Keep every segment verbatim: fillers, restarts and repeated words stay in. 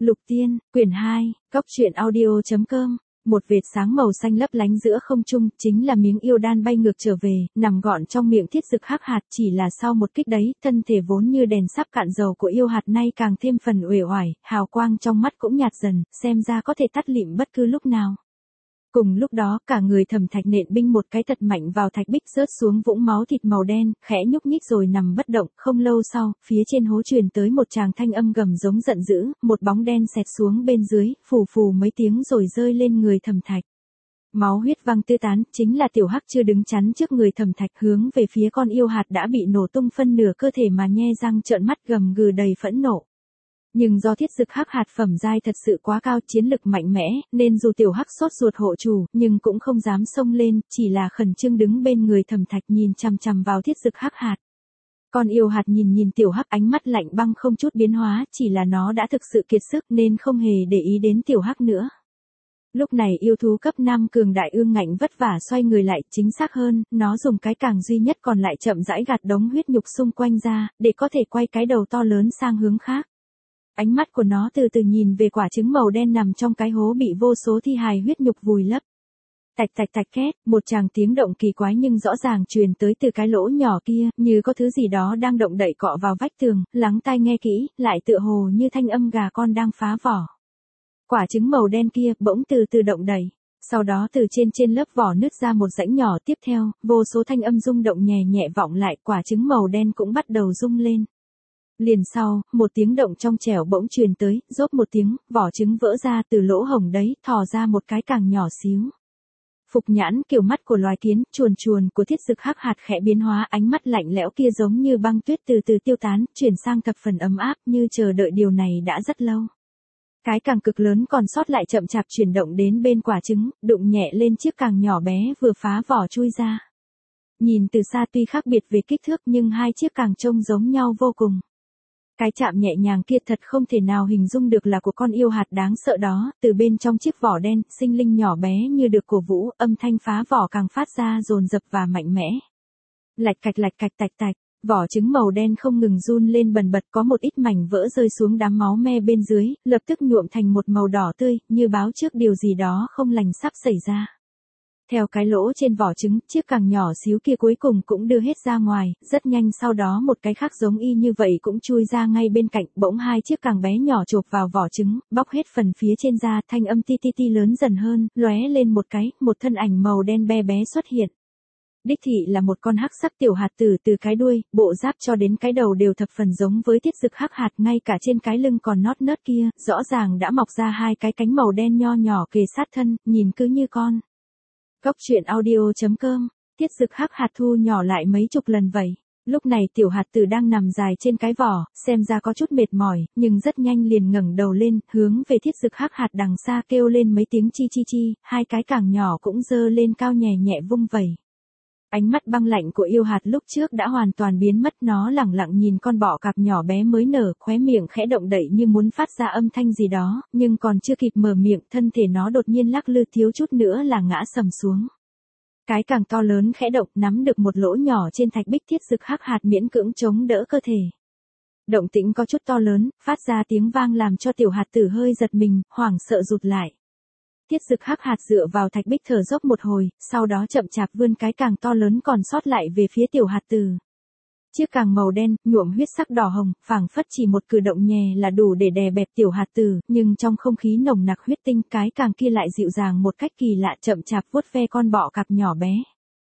Lục Tiên, quyển hai, góc truyện audio.com. Một vệt sáng màu xanh lấp lánh giữa không trung, chính là miếng yêu đan bay ngược trở về, nằm gọn trong miệng thiết dực hắc hạt. Chỉ là sau một kích đấy, thân thể vốn như đèn sắp cạn dầu của yêu hạt nay càng thêm phần uể oải, hào quang trong mắt cũng nhạt dần, xem ra có thể tắt lịm bất cứ lúc nào. Cùng lúc đó, cả người Thẩm Thạch nện binh một cái thật mạnh vào thạch bích, rớt xuống vũng máu thịt màu đen, khẽ nhúc nhích rồi nằm bất động. Không lâu sau, phía trên hố truyền tới một tràng thanh âm gầm giống giận dữ, một bóng đen xẹt xuống bên dưới, phù phù mấy tiếng rồi rơi lên người Thẩm Thạch. Máu huyết văng tứ tán, chính là tiểu hắc chưa đứng chắn trước người Thẩm Thạch, hướng về phía con yêu hạt đã bị nổ tung phân nửa cơ thể mà nhe răng trợn mắt gầm gừ đầy phẫn nộ. Nhưng do thiết dực hắc hạt phẩm giai thật sự quá cao, chiến lực mạnh mẽ, nên dù tiểu hắc sốt ruột hộ chủ, nhưng cũng không dám xông lên, chỉ là khẩn trương đứng bên người Thẩm Thạch nhìn chằm chằm vào thiết dực hắc hạt. Con yêu hạt nhìn nhìn tiểu hắc, ánh mắt lạnh băng không chút biến hóa, chỉ là nó đã thực sự kiệt sức nên không hề để ý đến tiểu hắc nữa. Lúc này yêu thú cấp năm cường đại ương ngạnh vất vả xoay người lại, chính xác hơn, nó dùng cái càng duy nhất còn lại chậm rãi gạt đống huyết nhục xung quanh ra, để có thể quay cái đầu to lớn sang hướng khác. Ánh mắt của nó từ từ nhìn về quả trứng màu đen nằm trong cái hố bị vô số thi hài huyết nhục vùi lấp. Tạch tạch tạch két, một tràng tiếng động kỳ quái nhưng rõ ràng truyền tới từ cái lỗ nhỏ kia, như có thứ gì đó đang động đậy cọ vào vách tường, lắng tai nghe kỹ, lại tựa hồ như thanh âm gà con đang phá vỏ. Quả trứng màu đen kia bỗng từ từ động đậy, sau đó từ trên trên lớp vỏ nứt ra một rãnh nhỏ, tiếp theo, vô số thanh âm rung động nhẹ nhẹ vọng lại, quả trứng màu đen cũng bắt đầu rung lên. Liền sau, một tiếng động trong trẻo bỗng truyền tới, rốp một tiếng, vỏ trứng vỡ ra, từ lỗ hổng đấy, thò ra một cái càng nhỏ xíu. Phục nhãn kiểu mắt của loài kiến, chuồn chuồn của thiết dực hắc hạt khẽ biến hóa, ánh mắt lạnh lẽo kia giống như băng tuyết từ từ tiêu tán, chuyển sang thập phần ấm áp, như chờ đợi điều này đã rất lâu. Cái càng cực lớn còn sót lại chậm chạp chuyển động đến bên quả trứng, đụng nhẹ lên chiếc càng nhỏ bé vừa phá vỏ chui ra. Nhìn từ xa tuy khác biệt về kích thước nhưng hai chiếc càng trông giống nhau vô cùng. Cái chạm nhẹ nhàng kia thật không thể nào hình dung được là của con yêu hạt đáng sợ đó, từ bên trong chiếc vỏ đen, sinh linh nhỏ bé như được cổ vũ, âm thanh phá vỏ càng phát ra dồn dập và mạnh mẽ. Lạch cạch lạch cạch tạch tạch, vỏ trứng màu đen không ngừng run lên bần bật, có một ít mảnh vỡ rơi xuống đám máu me bên dưới, lập tức nhuộm thành một màu đỏ tươi, như báo trước điều gì đó không lành sắp xảy ra. Theo cái lỗ trên vỏ trứng, chiếc càng nhỏ xíu kia cuối cùng cũng đưa hết ra ngoài, rất nhanh sau đó một cái khác giống y như vậy cũng chui ra ngay bên cạnh, bỗng hai chiếc càng bé nhỏ chộp vào vỏ trứng, bóc hết phần phía trên ra, thanh âm ti ti ti lớn dần hơn, lóe lên một cái, một thân ảnh màu đen be bé xuất hiện. Đích thị là một con hắc sắc tiểu hạt tử, từ cái đuôi, bộ giáp cho đến cái đầu đều thập phần giống với thiết dực hắc hạt, ngay cả trên cái lưng còn nót nớt kia, rõ ràng đã mọc ra hai cái cánh màu đen nho nhỏ kề sát thân, nhìn cứ như con. Góc truyện audio.com, thiết dực hắc hạt thu nhỏ lại mấy chục lần vậy. Lúc này tiểu hạt tử đang nằm dài trên cái vỏ, xem ra có chút mệt mỏi, nhưng rất nhanh liền ngẩng đầu lên, hướng về thiết dực hắc hạt đằng xa kêu lên mấy tiếng chi chi chi, hai cái càng nhỏ cũng giơ lên cao nhẹ nhẹ vung vẩy. Ánh mắt băng lạnh của yêu hạt lúc trước đã hoàn toàn biến mất, nó lẳng lặng nhìn con bọ cạp nhỏ bé mới nở, khóe miệng khẽ động đậy như muốn phát ra âm thanh gì đó, nhưng còn chưa kịp mở miệng, thân thể nó đột nhiên lắc lư, thiếu chút nữa là ngã sầm xuống. Cái càng to lớn khẽ động, nắm được một lỗ nhỏ trên thạch bích, thiết dực hắc hạt miễn cưỡng chống đỡ cơ thể. Động tĩnh có chút to lớn, phát ra tiếng vang làm cho tiểu hạt tử hơi giật mình, hoảng sợ rụt lại. Thiết dực hắc hạt dựa vào thạch bích thở dốc một hồi, sau đó chậm chạp vươn cái càng to lớn còn sót lại về phía tiểu hạt tử. Chiếc càng màu đen, nhuộm huyết sắc đỏ hồng, phảng phất chỉ một cử động nhẹ là đủ để đè bẹp tiểu hạt tử, nhưng trong không khí nồng nặc huyết tinh, cái càng kia lại dịu dàng một cách kỳ lạ, chậm chạp vuốt ve con bọ cạp nhỏ bé.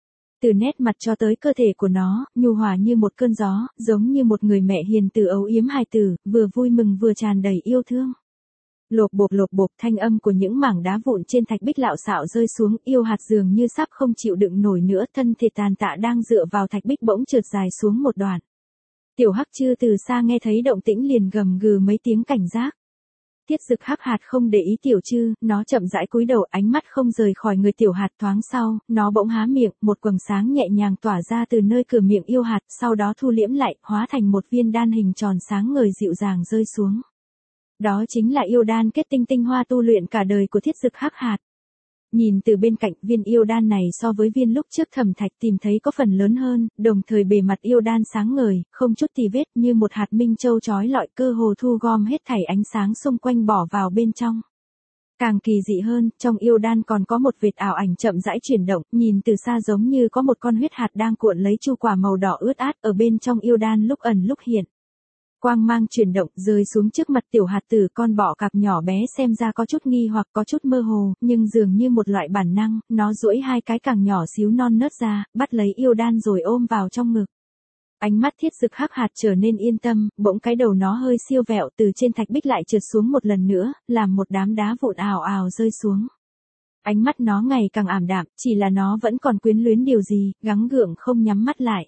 Từ nét mặt cho tới cơ thể của nó, nhu hòa như một cơn gió, giống như một người mẹ hiền từ âu yếm hài tử, vừa vui mừng vừa tràn đầy yêu thương. Lộp bộp lộp bộp, thanh âm của những mảng đá vụn trên thạch bích lạo xạo rơi xuống, yêu hạt dường như sắp không chịu đựng nổi nữa, thân thể tàn tạ đang dựa vào thạch bích bỗng trượt dài xuống một đoạn. Tiểu hắc chư từ xa nghe thấy động tĩnh liền gầm gừ mấy tiếng cảnh giác. Thiết dực hắc hạt không để ý tiểu chư, nó chậm rãi cúi đầu, ánh mắt không rời khỏi người tiểu hạt, thoáng sau, nó bỗng há miệng, một quầng sáng nhẹ nhàng tỏa ra từ nơi cửa miệng yêu hạt, sau đó thu liễm lại, hóa thành một viên đan hình tròn sáng ngời dịu dàng rơi xuống. Đó chính là yêu đan kết tinh tinh hoa tu luyện cả đời của thiết dực hắc hạt. Nhìn từ bên cạnh, viên yêu đan này so với viên lúc trước Thẩm Thạch tìm thấy có phần lớn hơn, đồng thời bề mặt yêu đan sáng ngời, không chút tì vết, như một hạt minh châu chói lọi, cơ hồ thu gom hết thảy ánh sáng xung quanh bỏ vào bên trong. Càng kỳ dị hơn, trong yêu đan còn có một vệt ảo ảnh chậm rãi chuyển động, nhìn từ xa giống như có một con huyết hạt đang cuộn lấy chu quả màu đỏ ướt át ở bên trong yêu đan, lúc ẩn lúc hiện. Quang mang chuyển động rơi xuống trước mặt tiểu hạt tử, con bọ cạp nhỏ bé xem ra có chút nghi hoặc có chút mơ hồ, nhưng dường như một loại bản năng, nó duỗi hai cái càng nhỏ xíu non nớt ra, bắt lấy yêu đan rồi ôm vào trong ngực. Ánh mắt thiết dực hắc hạt trở nên yên tâm, bỗng cái đầu nó hơi siêu vẹo từ trên thạch bích lại trượt xuống một lần nữa, làm một đám đá vụn ào ào rơi xuống. Ánh mắt nó ngày càng ảm đạm, chỉ là nó vẫn còn quyến luyến điều gì, gắng gượng không nhắm mắt lại.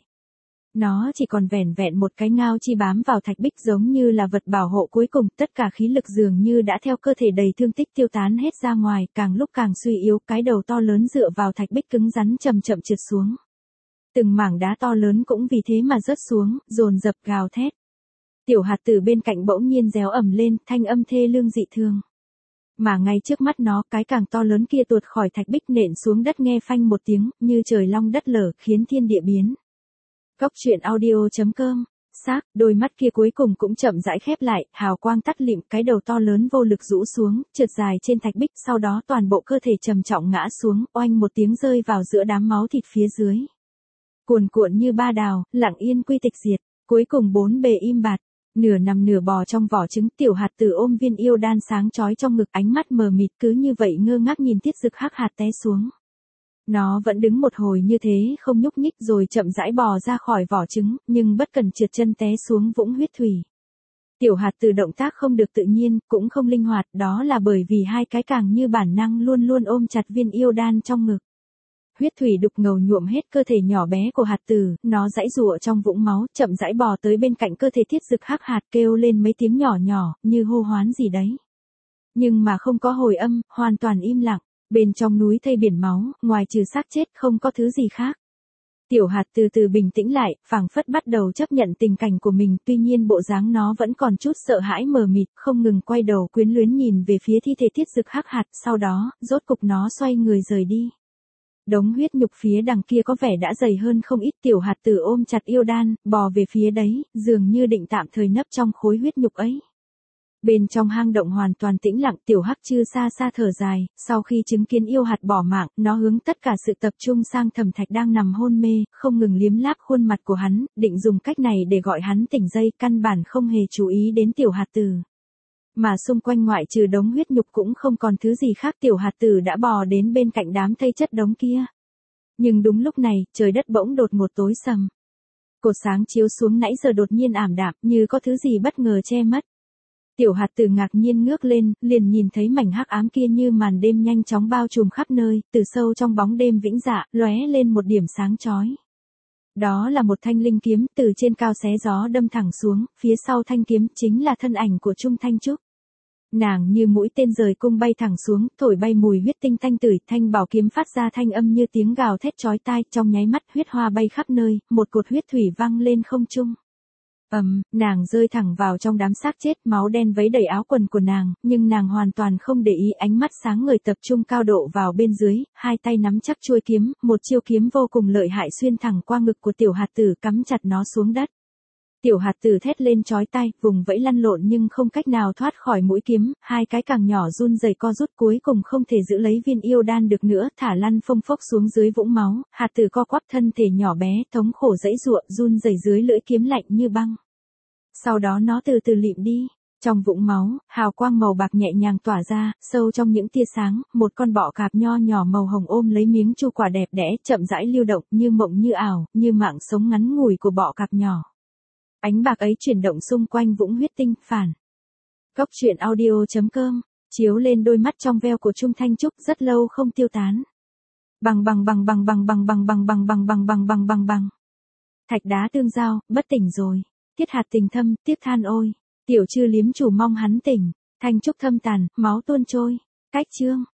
Nó chỉ còn vẻn vẹn một cái ngao chi bám vào thạch bích giống như là vật bảo hộ cuối cùng, tất cả khí lực dường như đã theo cơ thể đầy thương tích tiêu tán hết ra ngoài, càng lúc càng suy yếu, cái đầu to lớn dựa vào thạch bích cứng rắn chậm chậm trượt xuống. Từng mảng đá to lớn cũng vì thế mà rớt xuống, dồn dập gào thét. Tiểu hạt tử bên cạnh bỗng nhiên réo ầm lên, thanh âm thê lương dị thường. Mà ngay trước mắt nó, cái càng to lớn kia tuột khỏi thạch bích nện xuống đất nghe phanh một tiếng, như trời long đất lở, khiến thiên địa biến. Cốc truyện audio chấm com. Xác, đôi mắt kia cuối cùng cũng chậm rãi khép lại, hào quang tắt lịm, cái đầu to lớn vô lực rũ xuống, trượt dài trên thạch bích, sau đó toàn bộ cơ thể trầm trọng ngã xuống, oanh một tiếng rơi vào giữa đám máu thịt phía dưới. Cuồn cuộn như ba đào, lặng yên quy tịch diệt, cuối cùng bốn bề im bặt, nửa nằm nửa bò trong vỏ trứng, tiểu hạt tử ôm viên yêu đan sáng chói trong ngực, ánh mắt mờ mịt cứ như vậy ngơ ngác nhìn thiết dực hắc hạt té xuống. Nó vẫn đứng một hồi như thế không nhúc nhích rồi chậm rãi bò ra khỏi vỏ trứng, nhưng bất cần trượt chân té xuống vũng huyết thủy. Tiểu hạt tử động tác không được tự nhiên, cũng không linh hoạt, đó là bởi vì hai cái càng như bản năng luôn luôn ôm chặt viên yêu đan trong ngực. Huyết thủy đục ngầu nhuộm hết cơ thể nhỏ bé của hạt tử, nó giãy giụa trong vũng máu, chậm rãi bò tới bên cạnh cơ thể thiết dực hắc hạt, kêu lên mấy tiếng nhỏ nhỏ, như hô hoán gì đấy. Nhưng mà không có hồi âm, hoàn toàn im lặng. Bên trong núi thây biển máu, ngoài trừ xác chết không có thứ gì khác. Tiểu hạt từ từ bình tĩnh lại, phảng phất bắt đầu chấp nhận tình cảnh của mình, tuy nhiên bộ dáng nó vẫn còn chút sợ hãi mờ mịt, không ngừng quay đầu quyến luyến nhìn về phía thi thể thiết dực hắc hạt, sau đó, rốt cục nó xoay người rời đi. Đống huyết nhục phía đằng kia có vẻ đã dày hơn không ít, tiểu hạt tử ôm chặt yêu đan, bò về phía đấy, dường như định tạm thời nấp trong khối huyết nhục ấy. Bên trong hang động hoàn toàn tĩnh lặng, tiểu hắc chư xa xa thở dài, sau khi chứng kiến yêu hạt bỏ mạng, nó hướng tất cả sự tập trung sang Thẩm Thạch đang nằm hôn mê, không ngừng liếm láp khuôn mặt của hắn, định dùng cách này để gọi hắn tỉnh dậy, căn bản không hề chú ý đến tiểu hạt tử. Mà xung quanh ngoại trừ đống huyết nhục cũng không còn thứ gì khác, tiểu hạt tử đã bò đến bên cạnh đám thây chất đống kia. Nhưng đúng lúc này, trời đất bỗng đột ngột tối sầm. Cột sáng chiếu xuống nãy giờ đột nhiên ảm đạm, như có thứ gì bất ngờ che mất. Tiểu hạt tử ngạc nhiên ngước lên, liền nhìn thấy mảnh hắc ám kia như màn đêm nhanh chóng bao trùm khắp nơi, từ sâu trong bóng đêm vĩnh dạ, lóe lên một điểm sáng chói. Đó là một thanh linh kiếm, từ trên cao xé gió đâm thẳng xuống, phía sau thanh kiếm chính là thân ảnh của Trung Thanh Trúc. Nàng như mũi tên rời cung bay thẳng xuống, thổi bay mùi huyết tinh thanh tưởi, thanh bảo kiếm phát ra thanh âm như tiếng gào thét chói tai, trong nháy mắt huyết hoa bay khắp nơi, một cột huyết thủy văng lên không trung. Ầm, um, nàng rơi thẳng vào trong đám xác chết, máu đen vấy đầy áo quần của nàng, nhưng nàng hoàn toàn không để ý, ánh mắt sáng ngời tập trung cao độ vào bên dưới, hai tay nắm chắc chuôi kiếm, một chiêu kiếm vô cùng lợi hại xuyên thẳng qua ngực của tiểu hạt tử, cắm chặt nó xuống đất. Tiểu hạt tử thét lên chói tai, vùng vẫy lăn lộn nhưng không cách nào thoát khỏi mũi kiếm, hai cái càng nhỏ run rẩy co rút, cuối cùng không thể giữ lấy viên yêu đan được nữa, thả lăn phông phốc xuống dưới vũng máu, hạt tử co quắp thân thể nhỏ bé, thống khổ giãy giụa, run rẩy dưới lưỡi kiếm lạnh như băng. Sau đó nó từ từ lịm đi. Trong vũng máu, hào quang màu bạc nhẹ nhàng tỏa ra, sâu trong những tia sáng, một con bọ cạp nho nhỏ màu hồng ôm lấy miếng chu quả đẹp đẽ, chậm rãi lưu động, như mộng như ảo, như mạng sống ngắn ngủi của bọ cạp nhỏ. Ánh bạc ấy chuyển động xung quanh vũng huyết tinh, phản. Cốc truyện audio chấm com, chiếu lên đôi mắt trong veo của Trung Thanh Trúc, rất lâu không tiêu tán. Bằng bằng bằng bằng bằng bằng bằng bằng bằng bằng bằng bằng bằng bằng bằng. Thạch đá tương giao, bất tỉnh rồi. Thiết hạt tình thâm, tiếc than ôi. Tiểu chư liếm chủ mong hắn tỉnh. Thanh Trúc thâm tàn, máu tuôn trôi. Cách chương.